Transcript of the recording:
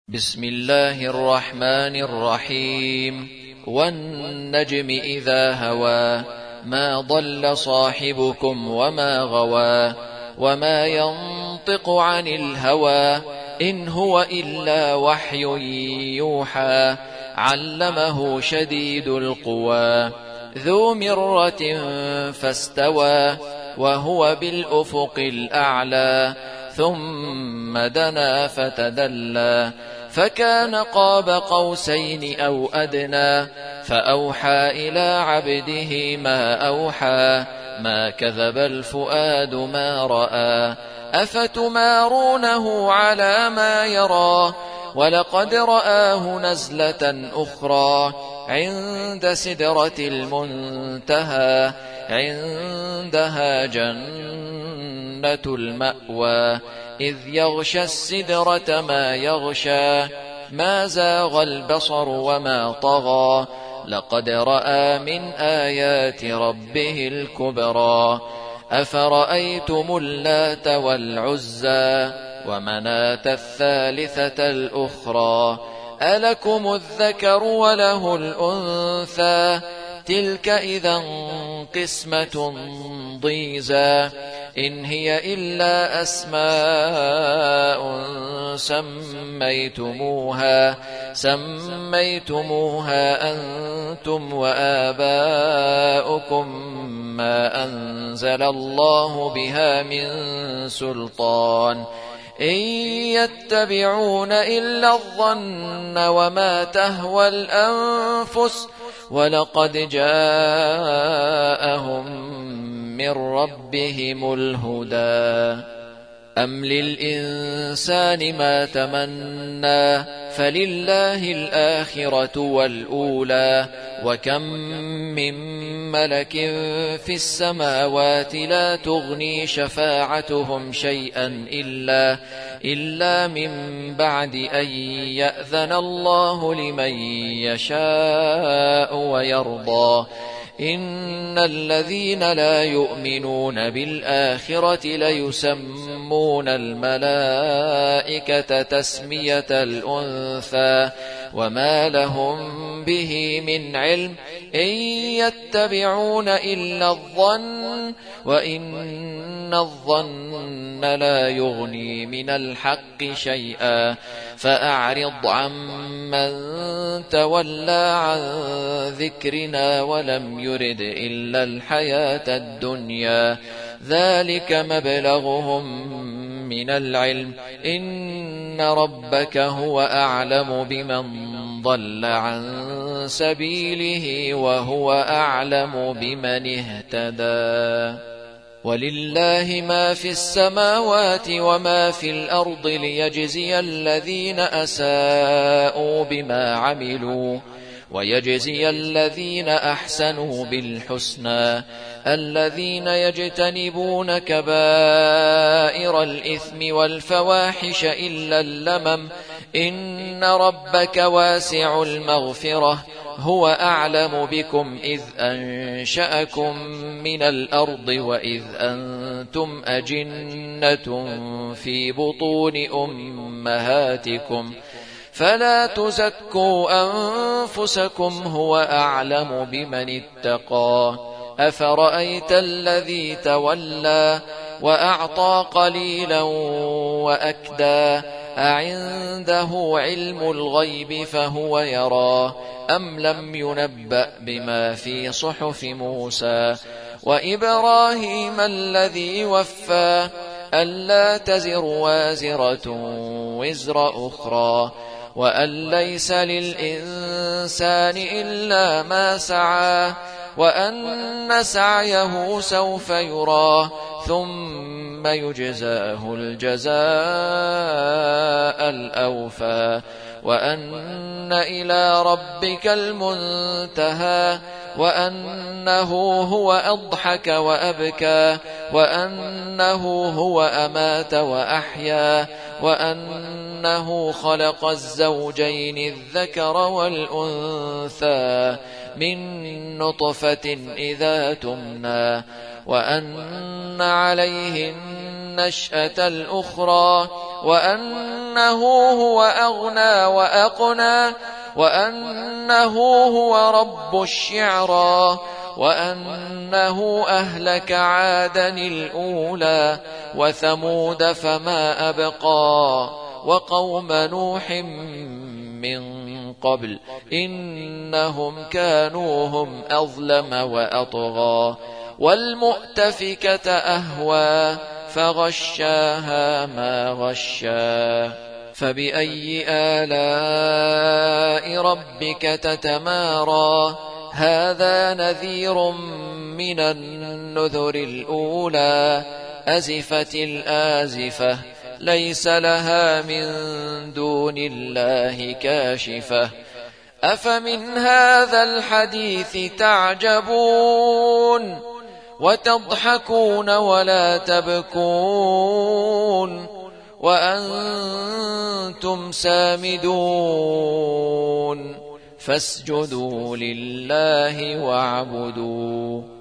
بسم الله الرحمن الرحيم. والنجم إذا هوى ما ضل صاحبكم وما غوى وما ينطق عن الهوى إن هو إلا وحي يوحى علمه شديد القوى ذو مرة فاستوى وهو بالأفق الأعلى ثم دنا فتدلى فكان قاب قوسين أو أدنى فأوحى إلى عبده ما أوحى ما كذب الفؤاد ما رأى أفتمارونه على ما يرى ولقد رآه نزلة أخرى عند سدرة المنتهى عندها جنة المأوى إذ يغشى السدرة ما يغشى ما زاغ البصر وما طغى لقد رأى من آيات ربه الكبرى أفرأيتم اللات والعزى ومناة الثالثة الأخرى ألكم الذكر وله الأنثى تلك إذا قسمة ضيزى إن هي إلا أسماء سميتموها أنتم وآباؤكم ما أنزل الله بها من سلطان إن يتبعون إلا الظن وما تهوى الأنفس ولقد جاءهم من ربهم الهدى أم للإنسان ما تمنى فلله الآخرة والأولى وكم من ملك في السماوات لا تغني شفاعتهم شيئا إلا من بعد أن يأذن الله لمن يشاء ويرضى إن الذين لا يؤمنون بالآخرة ليسمون الملائكة تسمية الأنثى وما لهم به من علم إن يتبعون إلا الظن وإن الظن لا يغني من الحق شيئا فأعرض عمن تولى عن ذكرنا ولم يرد إلا الحياة الدنيا ذلك مبلغهم من العلم إن ربك هو أعلم بمن ضل عن سبيله وهو أعلم بمن اهتدى ولله ما في السماوات وما في الأرض ليجزي الذين أساءوا بما عملوا ويجزي الذين أحسنوا بالحسنى الذين يجتنبون كبائر الإثم والفواحش إلا اللمم إن ربك واسع المغفرة هو أعلم بكم إذ أنشأكم من الأرض وإذ أنتم أجنة في بطون أمهاتكم فلا تزكوا أنفسكم هو أعلم بمن اتقى أفرأيت الذي تولى وأعطى قليلا وأكدى أعنده علم الغيب فهو يرى أم لم ينبأ بما في صحف موسى وإبراهيم الذي وفى ألا تزر وازرة وزر أخرى وأن ليس للإنسان إلا ما سعى وأن سعيه سوف يرى ثم يجزاه الجزاء الأوفى وأن إلى ربك المنتهى وأنه هو أضحك وأبكى وأنه هو أمات وأحيا وأنه خلق الزوجين الذكر والأنثى من نطفة إذا تمنى وأن عليه النشأة الأخرى وأنه هو أغنى وأقنى وأنه هو رب الشعرى وأنه أهلك عادا الأولى وثمود فما أبقى وقوم نوح من قبل إنهم كانوا هم أظلم وأطغى والمؤتفكة أهوى فغشاها ما غشا فبأي آلاء ربك تتمارى هذا نذير من النذر الأولى أزفت الآزفة ليس لها من دون الله كاشفة أفمن هذا الحديث تعجبون وتضحكون ولا تبكون وأنتم سامدون فاسجدوا لله واعبدوا